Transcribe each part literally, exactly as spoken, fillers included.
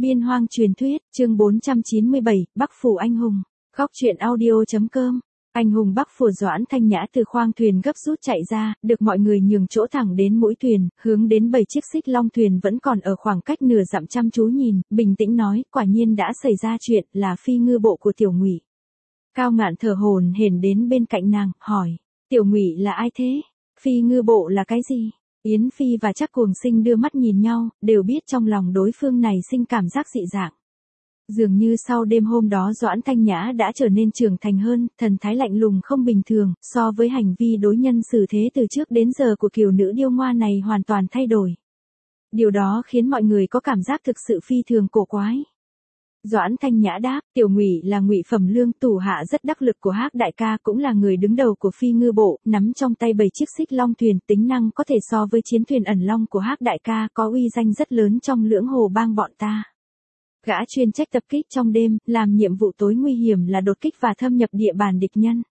Biên hoang truyền thuyết, chương bốn trăm chín mươi bảy, Bắc Phủ anh hùng. Góc truyện audio.com. Anh hùng Bắc Phủ Doãn Thanh Nhã từ khoang thuyền gấp rút chạy ra, được mọi người nhường chỗ thẳng đến mũi thuyền, hướng đến bảy chiếc xích long thuyền vẫn còn ở khoảng cách nửa dặm chăm chú nhìn, bình tĩnh nói, quả nhiên đã xảy ra chuyện, là phi ngư bộ của Tiểu Ngụy. Cao Ngạn thở hổn hển đến bên cạnh nàng, hỏi, Tiểu Ngụy là ai thế? Phi ngư bộ là cái gì? Yến Phi và Trác Cuồng Sinh đưa mắt nhìn nhau, đều biết trong lòng đối phương này sinh cảm giác dị dạng. Dường như sau đêm hôm đó Doãn Thanh Nhã đã trở nên trưởng thành hơn, thần thái lạnh lùng không bình thường, so với hành vi đối nhân xử thế từ trước đến giờ của kiều nữ điêu ngoa này hoàn toàn thay đổi. Điều đó khiến mọi người có cảm giác thực sự phi thường cổ quái. Doãn Thanh Nhã đáp, Tiểu Ngụy là Ngụy Phẩm Lương, thủ hạ rất đắc lực của Hắc đại ca, cũng là người đứng đầu của phi ngư bộ, nắm trong tay bảy chiếc xích long thuyền, tính năng có thể so với chiến thuyền ẩn long của Hắc đại ca, có uy danh rất lớn trong lưỡng hồ bang bọn ta. Gã chuyên trách tập kích trong đêm, làm nhiệm vụ tối nguy hiểm là đột kích và thâm nhập địa bàn địch nhân.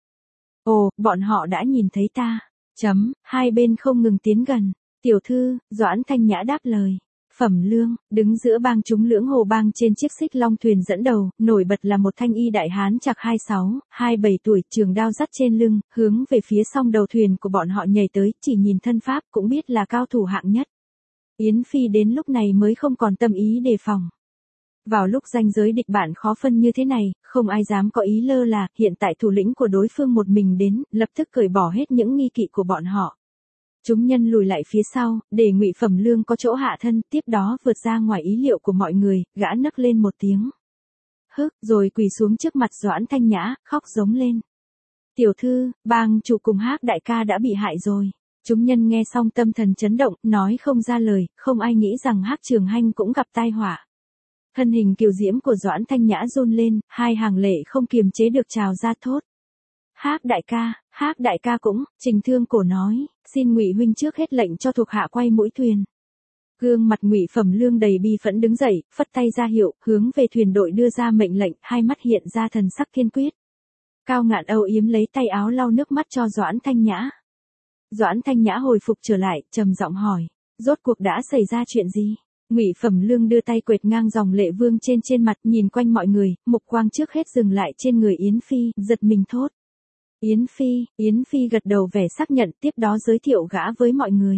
Ồ, bọn họ đã nhìn thấy ta. Chấm, hai bên không ngừng tiến gần. Tiểu thư, Doãn Thanh Nhã đáp lời. Phẩm Lương, đứng giữa bang chúng lưỡng hồ bang trên chiếc xích long thuyền dẫn đầu, nổi bật là một thanh y đại hán chạc hai mươi sáu, hai mươi bảy tuổi, trường đao dắt trên lưng, hướng về phía song đầu thuyền của bọn họ nhảy tới, chỉ nhìn thân pháp cũng biết là cao thủ hạng nhất. Yến Phi đến lúc này mới không còn tâm ý đề phòng. Vào lúc ranh giới địch bạn khó phân như thế này, không ai dám có ý lơ là, hiện tại thủ lĩnh của đối phương một mình đến, lập tức cởi bỏ hết những nghi kỵ của bọn họ. Chúng nhân lùi lại phía sau, để Ngụy Phẩm Lương có chỗ hạ thân, tiếp đó vượt ra ngoài ý liệu của mọi người, gã nấc lên một tiếng. Hức, rồi quỳ xuống trước mặt Doãn Thanh Nhã, khóc giống lên. Tiểu thư, bang chủ cùng Hắc đại ca đã bị hại rồi. Chúng nhân nghe xong tâm thần chấn động, nói không ra lời, không ai nghĩ rằng Hắc Trường Hanh cũng gặp tai họa. Thân hình kiều diễm của Doãn Thanh Nhã run lên, hai hàng lệ không kiềm chế được trào ra thốt. Hắc đại ca, Hắc đại ca cũng, Trình Thương Cổ nói, xin Ngụy huynh trước hết lệnh cho thuộc hạ quay mũi thuyền. Gương mặt Ngụy Phẩm Lương đầy bi phẫn đứng dậy, phất tay ra hiệu, hướng về thuyền đội đưa ra mệnh lệnh, hai mắt hiện ra thần sắc kiên quyết. Cao Ngạn âu yếm lấy tay áo lau nước mắt cho Doãn Thanh Nhã. Doãn Thanh Nhã hồi phục trở lại, trầm giọng hỏi, rốt cuộc đã xảy ra chuyện gì? Ngụy Phẩm Lương đưa tay quệt ngang dòng lệ vương trên trên mặt, nhìn quanh mọi người, mục quang trước hết dừng lại trên người Yến Phi, giật mình thốt. Yến Phi, Yến Phi gật đầu vẻ xác nhận, tiếp đó giới thiệu gã với mọi người.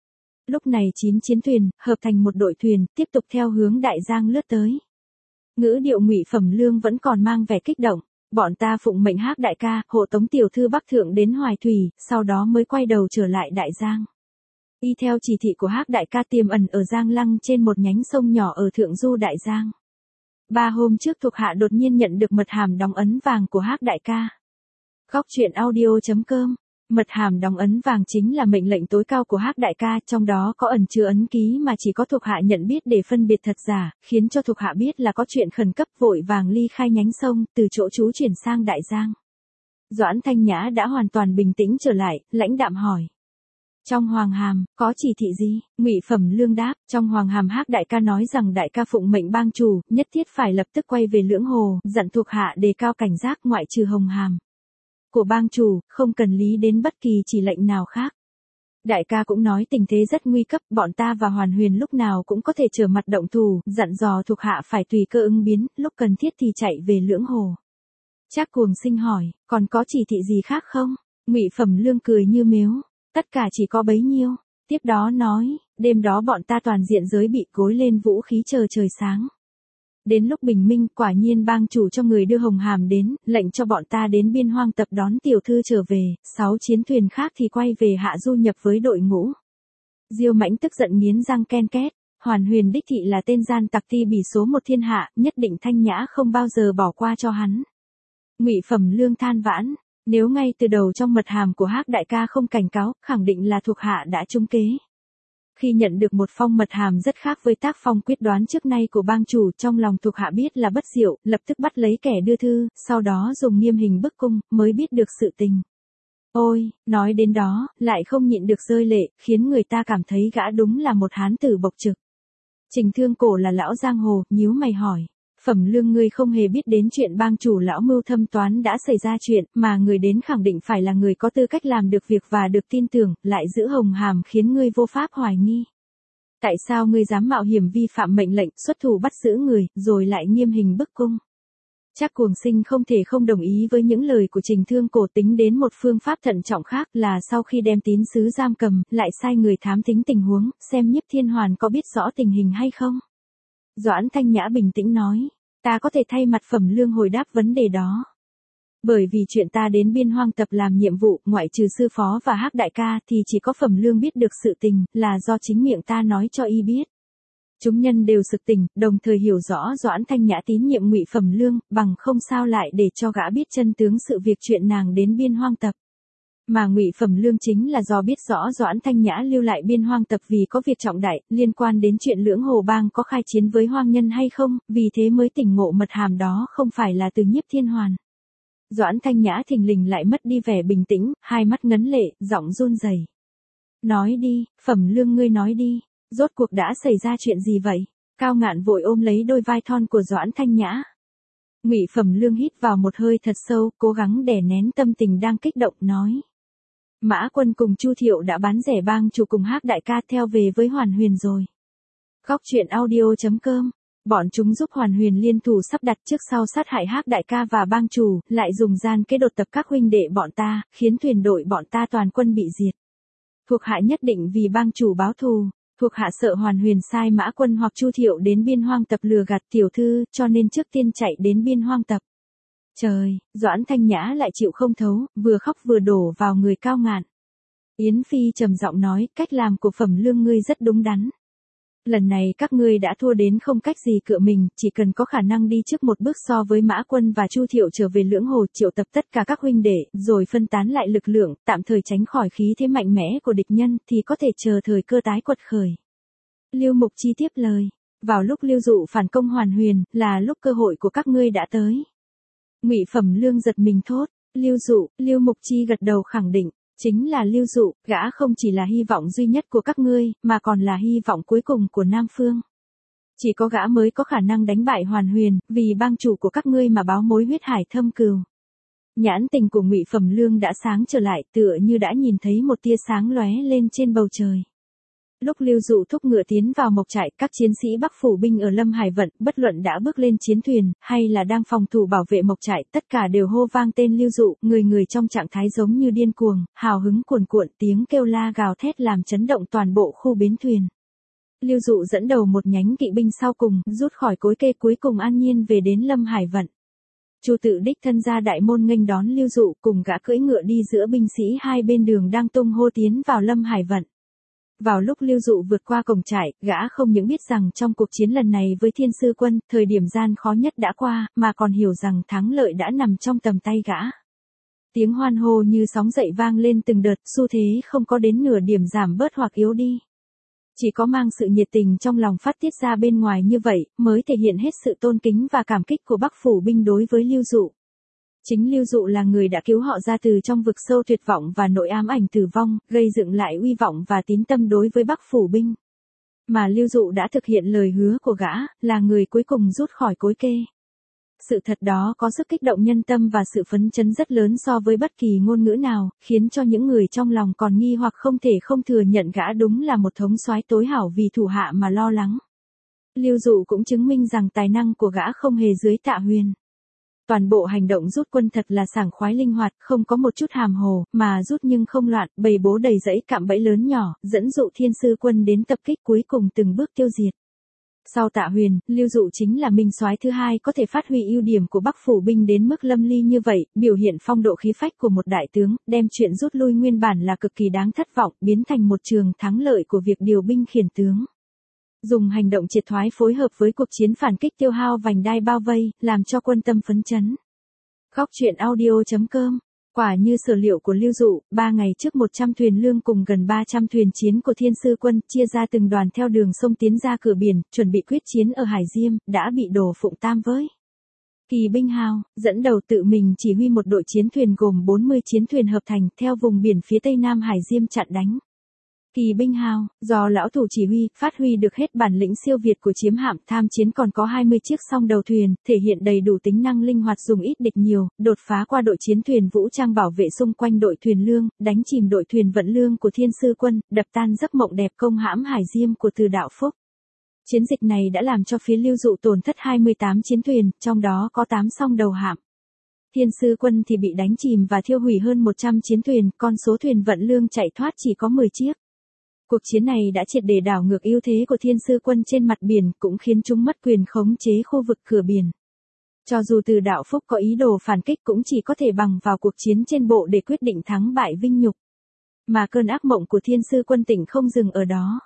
Lúc này chín chiến thuyền, hợp thành một đội thuyền, tiếp tục theo hướng Đại Giang lướt tới. Ngữ điệu Ngụy Phẩm Lương vẫn còn mang vẻ kích động. Bọn ta phụng mệnh Hắc đại ca, hộ tống tiểu thư Bắc Thượng đến Hoài Thủy, sau đó mới quay đầu trở lại Đại Giang. Y theo chỉ thị của Hắc đại ca tiềm ẩn ở Giang Lăng trên một nhánh sông nhỏ ở Thượng Du Đại Giang. Ba hôm trước thuộc hạ đột nhiên nhận được mật hàm đóng ấn vàng của Hắc đại ca. Góc truyện audio.com. Mật hàm đóng ấn vàng chính là mệnh lệnh tối cao của Hắc đại ca, trong đó có ẩn chứa ấn ký mà chỉ có thuộc hạ nhận biết để phân biệt thật giả, khiến cho thuộc hạ biết là có chuyện khẩn cấp, vội vàng ly khai nhánh sông, từ chỗ trú chuyển sang Đại Giang. Doãn Thanh Nhã đã hoàn toàn bình tĩnh trở lại, lãnh đạm hỏi. Trong hoàng hàm, có chỉ thị gì? Ngụy Phẩm Lương đáp, trong hoàng hàm Hắc đại ca nói rằng đại ca phụng mệnh bang chủ, nhất thiết phải lập tức quay về lưỡng hồ, dặn thuộc hạ đề cao cảnh giác, ngoại trừ hồng hàm của bang chủ, không cần lý đến bất kỳ chỉ lệnh nào khác. Đại ca cũng nói tình thế rất nguy cấp, bọn ta và Hoàn Huyền lúc nào cũng có thể trở mặt động thủ, dặn dò thuộc hạ phải tùy cơ ứng biến, lúc cần thiết thì chạy về lưỡng hồ. Trác Cuồng Sinh hỏi, còn có chỉ thị gì khác không? Ngụy Phẩm Lương cười như mếu, tất cả chỉ có bấy nhiêu. Tiếp đó nói, đêm đó bọn ta toàn diện giới bị gối lên vũ khí chờ trời sáng. Đến lúc bình minh, quả nhiên bang chủ cho người đưa hồng hàm đến, lệnh cho bọn ta đến biên hoang tập đón tiểu thư trở về, sáu chiến thuyền khác thì quay về hạ du nhập với đội ngũ. Diêu Mãnh tức giận nghiến răng ken két, Hoàn Huyền đích thị là tên gian tặc ti bỉ số một thiên hạ, nhất định Thanh Nhã không bao giờ bỏ qua cho hắn. Ngụy Phẩm Lương than vãn, nếu ngay từ đầu trong mật hàm của Hắc đại ca không cảnh cáo, khẳng định là thuộc hạ đã trúng kế. Khi nhận được một phong mật hàm rất khác với tác phong quyết đoán trước nay của bang chủ, trong lòng thuộc hạ biết là bất diệu, lập tức bắt lấy kẻ đưa thư, sau đó dùng nghiêm hình bức cung, mới biết được sự tình. Ôi, nói đến đó, lại không nhịn được rơi lệ, khiến người ta cảm thấy gã đúng là một hán tử bộc trực. Trình Thương Cổ là lão giang hồ, nhíu mày hỏi. Phẩm Lương, ngươi không hề biết đến chuyện bang chủ lão mưu thâm toán đã xảy ra chuyện, mà người đến khẳng định phải là người có tư cách làm được việc và được tin tưởng, lại giữ hồng hàm khiến ngươi vô pháp hoài nghi. Tại sao ngươi dám mạo hiểm vi phạm mệnh lệnh, xuất thủ bắt giữ người, rồi lại nghiêm hình bức cung? Trác Cuồng Sinh không thể không đồng ý với những lời của Trình Thương Cổ, tính đến một phương pháp thận trọng khác là sau khi đem tín sứ giam cầm, lại sai người thám thính tình huống, xem Nhiếp Thiên Hoàn có biết rõ tình hình hay không. Doãn Thanh Nhã bình tĩnh nói, ta có thể thay mặt Phẩm Lương hồi đáp vấn đề đó. Bởi vì chuyện ta đến Biên Hoang Tập làm nhiệm vụ, ngoại trừ sư phó và Hắc đại ca thì chỉ có Phẩm Lương biết được sự tình, là do chính miệng ta nói cho y biết. Chúng nhân đều sực tỉnh, đồng thời hiểu rõ Doãn Thanh Nhã tín nhiệm Ngụy Phẩm Lương, bằng không sao lại để cho gã biết chân tướng sự việc chuyện nàng đến Biên Hoang Tập. Mà Ngụy Phẩm Lương chính là do biết rõ Doãn Thanh Nhã lưu lại Biên Hoang Tập vì có việc trọng đại, liên quan đến chuyện Lưỡng Hồ Bang có khai chiến với hoang nhân hay không, vì thế mới tỉnh ngộ mật hàm đó không phải là từ Nhiếp Thiên Hoàn. Doãn Thanh Nhã thình lình lại mất đi vẻ bình tĩnh, hai mắt ngấn lệ, giọng run rẩy. Nói đi, Phẩm Lương ngươi nói đi, rốt cuộc đã xảy ra chuyện gì vậy? Cao Ngạn vội ôm lấy đôi vai thon của Doãn Thanh Nhã. Ngụy Phẩm Lương hít vào một hơi thật sâu, cố gắng đè nén tâm tình đang kích động, nói. Mã Quân cùng Chu Thiệu đã bán rẻ bang chủ cùng Hắc đại ca theo về với Hoàn Huyền rồi. Góc truyện audio chấm com. Bọn chúng giúp Hoàn Huyền liên thủ sắp đặt trước sau sát hại Hắc đại ca và bang chủ, lại dùng gian kế đột tập các huynh đệ bọn ta, khiến thuyền đội bọn ta toàn quân bị diệt. Thuộc hạ nhất định vì bang chủ báo thù, thuộc hạ sợ Hoàn Huyền sai Mã Quân hoặc Chu Thiệu đến Biên Hoang Tập lừa gạt tiểu thư, cho nên trước tiên chạy đến Biên Hoang Tập. Trời, Doãn Thanh Nhã lại chịu không thấu, vừa khóc vừa đổ vào người Cao Ngạn. Yến Phi trầm giọng nói, cách làm của Phẩm Lương ngươi rất đúng đắn. Lần này các ngươi đã thua đến không cách gì cựa mình, chỉ cần có khả năng đi trước một bước so với Mã Quân và Chu Thiệu trở về Lưỡng Hồ, triệu tập tất cả các huynh đệ, rồi phân tán lại lực lượng, tạm thời tránh khỏi khí thế mạnh mẽ của địch nhân, thì có thể chờ thời cơ tái quật khởi. Lưu Mục Chi tiếp lời, vào lúc Lưu Dụ phản công Hoàn Huyền, là lúc cơ hội của các ngươi đã tới. Ngụy Phẩm Lương giật mình thốt, Lưu Dụ, Lưu Mục Chi gật đầu khẳng định. Chính là Lưu Dụ, gã không chỉ là hy vọng duy nhất của các ngươi, mà còn là hy vọng cuối cùng của Nam Phương. Chỉ có gã mới có khả năng đánh bại Hoàn Huyền, vì bang chủ của các ngươi mà báo mối huyết hải thâm cừu. Nhãn tình của Ngụy Phẩm Lương đã sáng trở lại, tựa như đã nhìn thấy một tia sáng lóe lên trên bầu trời. Lúc Lưu Dụ thúc ngựa tiến vào mộc trại, các chiến sĩ Bắc phủ binh ở Lâm Hải Vận, bất luận đã bước lên chiến thuyền, hay là đang phòng thủ bảo vệ mộc trại, tất cả đều hô vang tên Lưu Dụ, người người trong trạng thái giống như điên cuồng, hào hứng cuồn cuộn, tiếng kêu la gào thét làm chấn động toàn bộ khu bến thuyền. Lưu Dụ dẫn đầu một nhánh kỵ binh sau cùng, rút khỏi cối kê cuối cùng an nhiên về đến Lâm Hải Vận. Chu Tự đích thân ra đại môn nghênh đón Lưu Dụ, cùng gã cưỡi ngựa đi giữa binh sĩ hai bên đường đang tung hô tiến vào Lâm Hải Vận. Vào lúc Lưu Dụ vượt qua cổng trại, gã không những biết rằng trong cuộc chiến lần này với Thiên Sư Quân, thời điểm gian khó nhất đã qua, mà còn hiểu rằng thắng lợi đã nằm trong tầm tay gã. Tiếng hoan hô như sóng dậy vang lên từng đợt, xu thế không có đến nửa điểm giảm bớt hoặc yếu đi. Chỉ có mang sự nhiệt tình trong lòng phát tiết ra bên ngoài như vậy, mới thể hiện hết sự tôn kính và cảm kích của Bắc phủ binh đối với Lưu Dụ. Chính Lưu Dụ là người đã cứu họ ra từ trong vực sâu tuyệt vọng và nỗi ám ảnh tử vong, gây dựng lại uy vọng và tín tâm đối với Bắc phủ binh. Mà Lưu Dụ đã thực hiện lời hứa của gã, là người cuối cùng rút khỏi cối kê. Sự thật đó có sức kích động nhân tâm và sự phấn chấn rất lớn so với bất kỳ ngôn ngữ nào, khiến cho những người trong lòng còn nghi hoặc không thể không thừa nhận gã đúng là một thống soái tối hảo vì thủ hạ mà lo lắng. Lưu Dụ cũng chứng minh rằng tài năng của gã không hề dưới Tạ Huyền. Toàn bộ hành động rút quân thật là sảng khoái linh hoạt, không có một chút hàm hồ, mà rút nhưng không loạn, bầy bố đầy rẫy cạm bẫy lớn nhỏ, dẫn dụ Thiên Sư Quân đến tập kích cuối cùng từng bước tiêu diệt. Sau Tạ Huyền, Lưu Dụ chính là minh soái thứ hai có thể phát huy ưu điểm của Bắc phủ binh đến mức lâm ly như vậy, biểu hiện phong độ khí phách của một đại tướng, đem chuyện rút lui nguyên bản là cực kỳ đáng thất vọng, biến thành một trường thắng lợi của việc điều binh khiển tướng. Dùng hành động triệt thoái phối hợp với cuộc chiến phản kích tiêu hao vành đai bao vây, làm cho quân tâm phấn chấn. Góc truyện audio chấm com. Quả như sở liệu của Lưu Dụ, ba ngày trước một trăm thuyền lương cùng gần ba trăm thuyền chiến của Thiên Sư Quân, chia ra từng đoàn theo đường sông tiến ra cửa biển, chuẩn bị quyết chiến ở Hải Diêm, đã bị Đồ Phụng Tam với Kỳ Binh Hào, dẫn đầu tự mình chỉ huy một đội chiến thuyền gồm bốn mươi chiến thuyền hợp thành, theo vùng biển phía tây nam Hải Diêm chặn đánh. Kỳ binh hào, do lão thủ chỉ huy, phát huy được hết bản lĩnh siêu việt của chiếm hạm, tham chiến còn có hai mươi chiếc song đầu thuyền, thể hiện đầy đủ tính năng linh hoạt dùng ít địch nhiều, đột phá qua đội chiến thuyền vũ trang bảo vệ xung quanh đội thuyền lương, đánh chìm đội thuyền vận lương của Thiên Sư quân, đập tan giấc mộng đẹp công hãm Hải Diêm của Từ Đạo Phúc. Chiến dịch này đã làm cho phía Lưu Dụ tổn thất hai mươi tám chiến thuyền, trong đó có tám song đầu hạm. Thiên Sư quân thì bị đánh chìm và thiêu hủy hơn một trăm chiến thuyền, con số thuyền vận lương chạy thoát chỉ có mười chiếc. Cuộc chiến này đã triệt để đảo ngược ưu thế của Thiên Sư quân trên mặt biển, cũng khiến chúng mất quyền khống chế khu vực cửa biển. Cho dù Từ Đạo Phúc có ý đồ phản kích cũng chỉ có thể bằng vào cuộc chiến trên bộ để quyết định thắng bại vinh nhục. Mà cơn ác mộng của Thiên Sư quân tỉnh không dừng ở đó.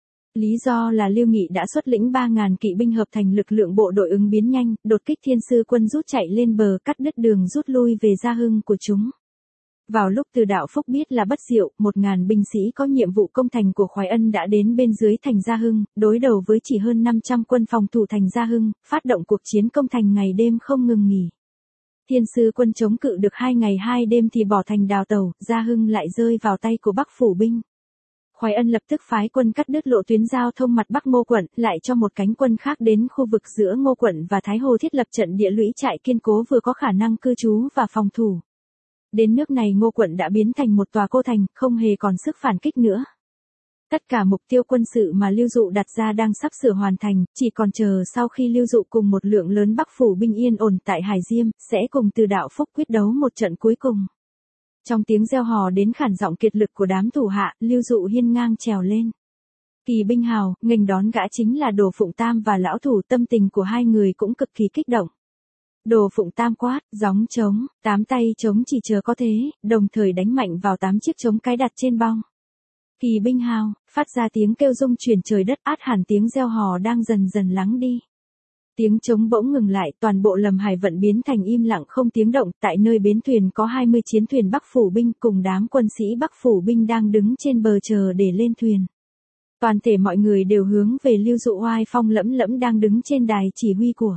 Lý do là Lưu Nghị đã xuất lĩnh ba nghìn kỵ binh hợp thành lực lượng bộ đội ứng biến nhanh, đột kích Thiên Sư quân rút chạy lên bờ, cắt đứt đường rút lui về Gia Hưng của chúng. Vào lúc Từ Đạo Phúc biết là bất diệu, một ngàn binh sĩ có nhiệm vụ công thành của Khoái Ân đã đến bên dưới thành Gia Hưng, đối đầu với chỉ hơn năm trăm quân phòng thủ thành Gia Hưng, phát động cuộc chiến công thành ngày đêm không ngừng nghỉ. Thiên Sư quân chống cự được hai ngày hai đêm thì bỏ thành đào tẩu, Gia Hưng lại rơi vào tay của Bắc phủ binh. Khoái Ân lập tức phái quân cắt đứt lộ tuyến giao thông mặt Bắc Ngô quận, lại cho một cánh quân khác đến khu vực giữa Ngô quận và Thái Hồ thiết lập trận địa lũy trại kiên cố vừa có khả năng cư trú và phòng thủ. Đến nước này Ngô quận đã biến thành một tòa cô thành, không hề còn sức phản kích nữa. Tất cả mục tiêu quân sự mà Lưu Dụ đặt ra đang sắp sửa hoàn thành, chỉ còn chờ sau khi Lưu Dụ cùng một lượng lớn Bắc phủ binh yên ổn tại Hải Diêm, sẽ cùng Từ Đạo Phúc quyết đấu một trận cuối cùng. Trong tiếng reo hò đến khản giọng kiệt lực của đám thủ hạ, Lưu Dụ hiên ngang trèo lên. Kỳ binh hào, nghênh đón gã chính là Đồ Phụng Tam và lão thủ, tâm tình của hai người cũng cực kỳ kích động. Đồ Phụng Tam quát, gióng trống, tám tay trống chỉ chờ có thế, đồng thời đánh mạnh vào tám chiếc trống cái đặt trên bong. Kỳ binh hào, phát ra tiếng kêu rung chuyển trời đất, át hẳn tiếng reo hò đang dần dần lắng đi. Tiếng trống bỗng ngừng lại, toàn bộ Lầm Hải vận biến thành im lặng không tiếng động, tại nơi bến thuyền có hai mươi chiến thuyền Bắc phủ binh cùng đám quân sĩ Bắc phủ binh đang đứng trên bờ chờ để lên thuyền. Toàn thể mọi người đều hướng về Lưu Dụ oai phong lẫm lẫm đang đứng trên đài chỉ huy của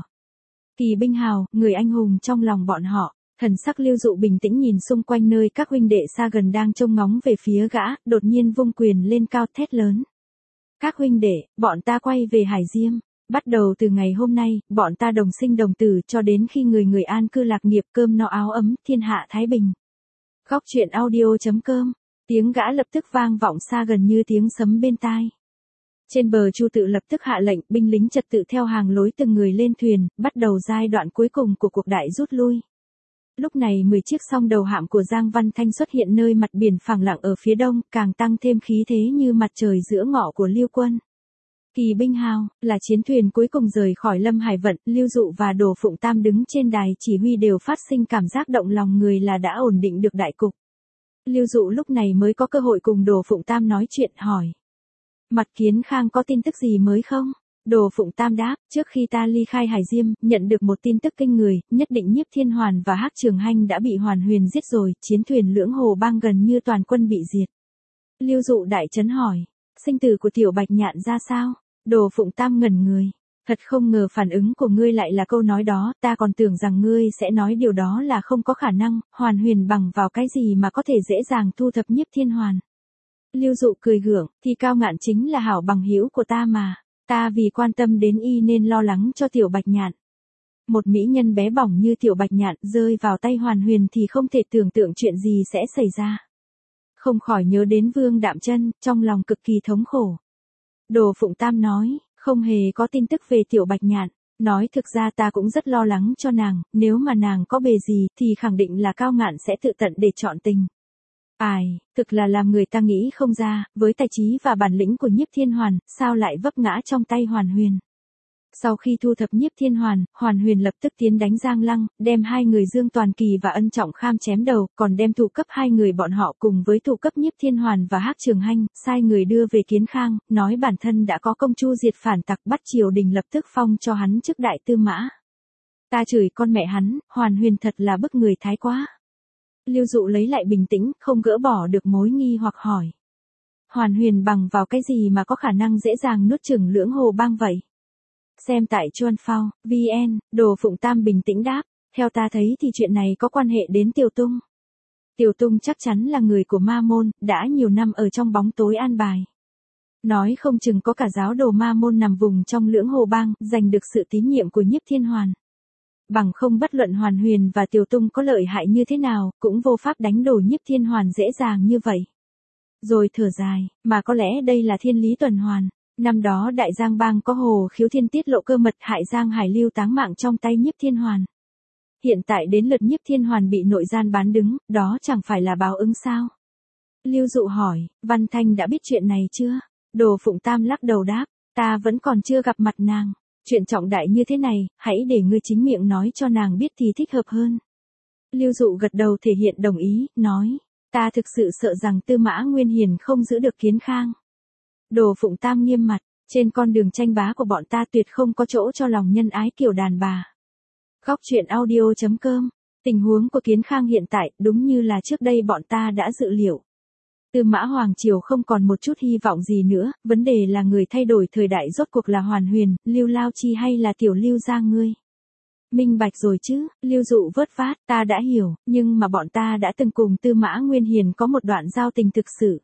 Kỳ binh hào, người anh hùng trong lòng bọn họ. Thần sắc Lưu Dụ bình tĩnh nhìn xung quanh nơi các huynh đệ xa gần đang trông ngóng về phía gã, đột nhiên vung quyền lên cao thét lớn. Các huynh đệ, bọn ta quay về Hải Diêm. Bắt đầu từ ngày hôm nay, bọn ta đồng sinh đồng tử cho đến khi người người an cư lạc nghiệp, cơm no áo ấm, thiên hạ thái bình. Góc truyện audio chấm com. Tiếng gã lập tức vang vọng xa gần như tiếng sấm bên tai. Trên bờ Chu Tự lập tức hạ lệnh, binh lính trật tự theo hàng lối từng người lên thuyền, bắt đầu giai đoạn cuối cùng của cuộc đại rút lui. Lúc này mười chiếc song đầu hạm của Giang Văn Thanh xuất hiện nơi mặt biển phẳng lặng ở phía đông, càng tăng thêm khí thế như mặt trời giữa ngọ của Lưu quân. Kỳ binh hào, là chiến thuyền cuối cùng rời khỏi Lâm Hải vận, Lưu Dụ và Đồ Phụng Tam đứng trên đài chỉ huy đều phát sinh cảm giác động lòng người là đã ổn định được đại cục. Lưu Dụ lúc này mới có cơ hội cùng Đồ Phụng Tam nói chuyện, hỏi. Mặt Kiến Khang có tin tức gì mới không? Đồ Phụng Tam đáp, trước khi ta ly khai Hải Diêm, nhận được một tin tức kinh người, nhất định Nhiếp Thiên Hoàn và Hắc Trường Hanh đã bị Hoàn Huyền giết rồi, chiến thuyền Lưỡng Hồ Bang gần như toàn quân bị diệt. Lưu Dụ đại chấn hỏi, sinh tử của Tiểu Bạch Nhạn ra sao? Đồ Phụng Tam ngẩn người, thật không ngờ phản ứng của ngươi lại là câu nói đó, ta còn tưởng rằng ngươi sẽ nói điều đó là không có khả năng, Hoàn Huyền bằng vào cái gì mà có thể dễ dàng thu thập Nhiếp Thiên Hoàn. Lưu Dụ cười gượng, thì Cao Ngạn chính là hảo bằng hữu của ta mà. Ta vì quan tâm đến y nên lo lắng cho Tiểu Bạch Nhạn. Một mỹ nhân bé bỏng như Tiểu Bạch Nhạn rơi vào tay Hoàn Huyền thì không thể tưởng tượng chuyện gì sẽ xảy ra. Không khỏi nhớ đến Vương Đạm Chân, trong lòng cực kỳ thống khổ. Đồ Phụng Tam nói, không hề có tin tức về Tiểu Bạch Nhạn. Nói thực ra ta cũng rất lo lắng cho nàng, nếu mà nàng có bề gì thì khẳng định là Cao Ngạn sẽ tự tận để chọn tình. Ai, thực là làm người ta nghĩ không ra, với tài trí và bản lĩnh của Nhiếp Thiên Hoàn, sao lại vấp ngã trong tay Hoàn Huyền. Sau khi thu thập Nhiếp Thiên Hoàn, Hoàn Huyền lập tức tiến đánh Giang Lăng, đem hai người Dương Toàn Kỳ và Ân Trọng Kham chém đầu, còn đem thủ cấp hai người bọn họ cùng với thủ cấp Nhiếp Thiên Hoàn và Hắc Trường Hanh, sai người đưa về Kiến Khang, nói bản thân đã có công chu diệt phản tặc, bắt triều đình lập tức phong cho hắn chức đại tư mã. Ta chửi con mẹ hắn, Hoàn Huyền thật là bức người thái quá. Lưu Dụ lấy lại bình tĩnh, không gỡ bỏ được mối nghi hoặc hỏi. Hoàn Huyền bằng vào cái gì mà có khả năng dễ dàng nuốt chửng Lưỡng Hồ Bang vậy? Xem tại Chuan Phao, vê en, Đồ Phụng Tam bình tĩnh đáp, theo ta thấy thì chuyện này có quan hệ đến Tiểu Tung. Tiểu Tung chắc chắn là người của ma môn, đã nhiều năm ở trong bóng tối an bài. Nói không chừng có cả giáo đồ ma môn nằm vùng trong lưỡng hồ bang, giành được sự tín nhiệm của Nhiếp Thiên Hoàn. Bằng không bất luận Hoàn Huyền và Tiểu Tung có lợi hại như thế nào, cũng vô pháp đánh đổ Nhiếp Thiên Hoàn dễ dàng như vậy. Rồi thở dài, mà có lẽ đây là thiên lý tuần hoàn. Năm đó Đại Giang Bang có Hồ Khiếu Thiên tiết lộ cơ mật hại Giang Hải Lưu táng mạng trong tay Nhiếp Thiên Hoàn. Hiện tại đến lượt Nhiếp Thiên Hoàn bị nội gian bán đứng, đó chẳng phải là báo ứng sao? Lưu Dụ hỏi, Văn Thanh đã biết chuyện này chưa? Đồ Phụng Tam lắc đầu đáp, ta vẫn còn chưa gặp mặt nàng. Chuyện trọng đại như thế này, hãy để ngươi chính miệng nói cho nàng biết thì thích hợp hơn. Lưu Dụ gật đầu thể hiện đồng ý, nói, ta thực sự sợ rằng Tư Mã Nguyên Hiền không giữ được Kiến Khang. Đồ Phụng Tam nghiêm mặt, trên con đường tranh bá của bọn ta tuyệt không có chỗ cho lòng nhân ái kiểu đàn bà. Góc truyện audio chấm com, tình huống của Kiến Khang hiện tại đúng như là trước đây bọn ta đã dự liệu. Tư Mã Hoàng Triều không còn một chút hy vọng gì nữa, vấn đề là người thay đổi thời đại rốt cuộc là Hoàn Huyền, Lưu Lao Chi hay là Tiểu Lưu gia ngươi. Minh bạch rồi chứ, Lưu Dụ vớt vát, ta đã hiểu, nhưng mà bọn ta đã từng cùng Tư Mã Nguyên Hiền có một đoạn giao tình thực sự.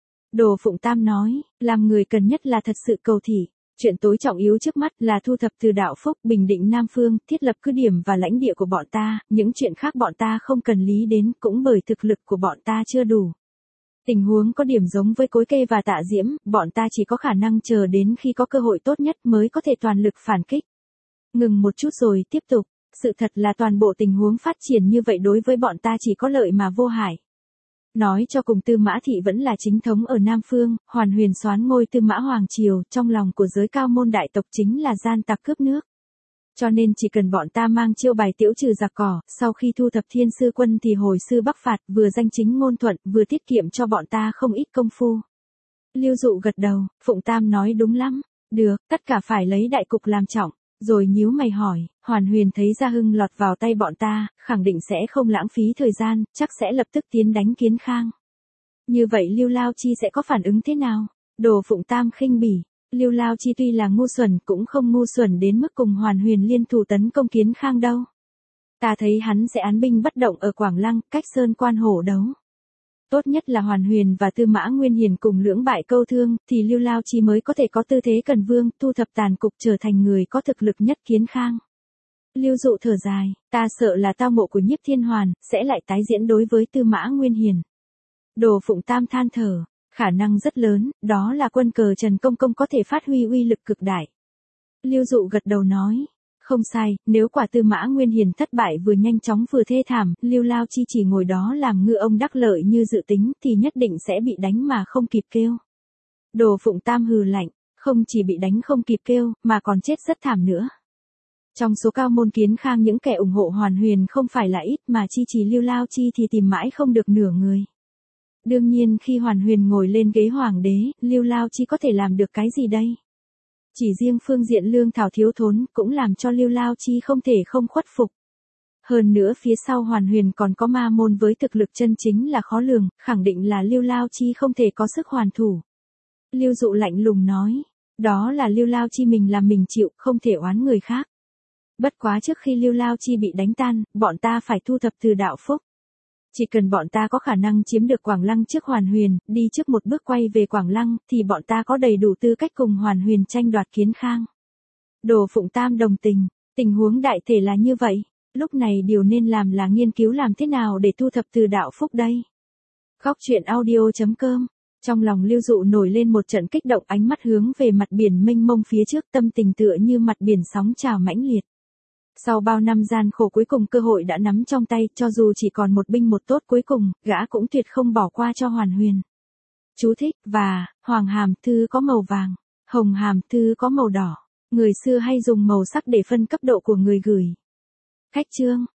Đồ Phụng Tam nói, làm người cần nhất là thật sự cầu thị. Chuyện tối trọng yếu trước mắt là thu thập từ đạo phúc, bình định Nam Phương, thiết lập cứ điểm và lãnh địa của bọn ta, những chuyện khác bọn ta không cần lý đến cũng bởi thực lực của bọn ta chưa đủ. Tình huống có điểm giống với Cối Kê và Tạ Diễm, bọn ta chỉ có khả năng chờ đến khi có cơ hội tốt nhất mới có thể toàn lực phản kích. Ngừng một chút rồi tiếp tục, sự thật là toàn bộ tình huống phát triển như vậy đối với bọn ta chỉ có lợi mà vô hại. Nói cho cùng Tư Mã Thị vẫn là chính thống ở Nam Phương, Hoàn Huyền soán ngôi Tư Mã Hoàng Triều, trong lòng của giới cao môn đại tộc chính là gian tặc cướp nước. Cho nên chỉ cần bọn ta mang chiêu bài tiễu trừ giặc cỏ, sau khi thu thập Thiên Sư quân thì hồi sư bắc phạt, vừa danh chính ngôn thuận, vừa tiết kiệm cho bọn ta không ít công phu. Lưu Dụ gật đầu, Phụng Tam nói đúng lắm, được, tất cả phải lấy đại cục làm trọng. Rồi nhíu mày hỏi, Hoàn Huyền thấy Gia Hưng lọt vào tay bọn ta, khẳng định sẽ không lãng phí thời gian, chắc sẽ lập tức tiến đánh Kiến Khang. Như vậy Lưu Lao Chi sẽ có phản ứng thế nào? Đồ Phụng Tam khinh bỉ, Lưu Lao Chi tuy là ngu xuẩn cũng không ngu xuẩn đến mức cùng Hoàn Huyền liên thủ tấn công Kiến Khang đâu. Ta thấy hắn sẽ án binh bất động ở Quảng Lăng, cách Sơn Quan hổ đấu. Tốt nhất là Hoàn Huyền và Tư Mã Nguyên Hiền cùng lưỡng bại câu thương, thì Lưu Lao Chi mới có thể có tư thế cần vương, thu thập tàn cục trở thành người có thực lực nhất Kiến Khang. Lưu Dụ thở dài, ta sợ là tao ngộ của Nhiếp Thiên Hoàn, sẽ lại tái diễn đối với Tư Mã Nguyên Hiền. Đồ Phụng Tam than thở, khả năng rất lớn, đó là quân cờ Trần Công Công có thể phát huy uy lực cực đại. Lưu Dụ gật đầu nói, không sai, nếu quả Tư Mã Nguyên Hiền thất bại vừa nhanh chóng vừa thê thảm, Lưu Lao Chi chỉ ngồi đó làm ngư ông đắc lợi như dự tính thì nhất định sẽ bị đánh mà không kịp kêu. Đồ Phụng Tam hừ lạnh, không chỉ bị đánh không kịp kêu, mà còn chết rất thảm nữa. Trong số cao môn Kiến Khang những kẻ ủng hộ Hoàn Huyền không phải là ít mà chi trì Lưu Lao Chi thì tìm mãi không được nửa người. Đương nhiên khi Hoàn Huyền ngồi lên ghế hoàng đế, Lưu Lao Chi có thể làm được cái gì đây? Chỉ riêng phương diện lương thảo thiếu thốn cũng làm cho Lưu Lao Chi không thể không khuất phục. Hơn nữa phía sau Hoàn Huyền còn có ma môn với thực lực chân chính là khó lường, khẳng định là Lưu Lao Chi không thể có sức hoàn thủ. Lưu Dụ lạnh lùng nói, đó là Lưu Lao Chi mình làm mình chịu, không thể oán người khác. Bất quá trước khi Lưu Lao Chi bị đánh tan, bọn ta phải thu thập từ đạo phúc. Chỉ cần bọn ta có khả năng chiếm được Quảng Lăng trước Hoàn Huyền, đi trước một bước quay về Quảng Lăng, thì bọn ta có đầy đủ tư cách cùng Hoàn Huyền tranh đoạt Kiến Khang. Đồ Phụng Tam đồng tình, tình huống đại thể là như vậy, lúc này điều nên làm là nghiên cứu làm thế nào để thu thập từ đạo phúc đây. Góc truyện audio chấm com, trong lòng Lưu Dụ nổi lên một trận kích động, ánh mắt hướng về mặt biển mênh mông phía trước, tâm tình tựa như mặt biển sóng trào mãnh liệt. Sau bao năm gian khổ cuối cùng cơ hội đã nắm trong tay, cho dù chỉ còn một binh một tốt cuối cùng, gã cũng tuyệt không bỏ qua cho Hoàn Huyền. Chú thích, và, hoàng hàm thư có màu vàng, hồng hàm thư có màu đỏ. Người xưa hay dùng màu sắc để phân cấp độ của người gửi. Khách chương,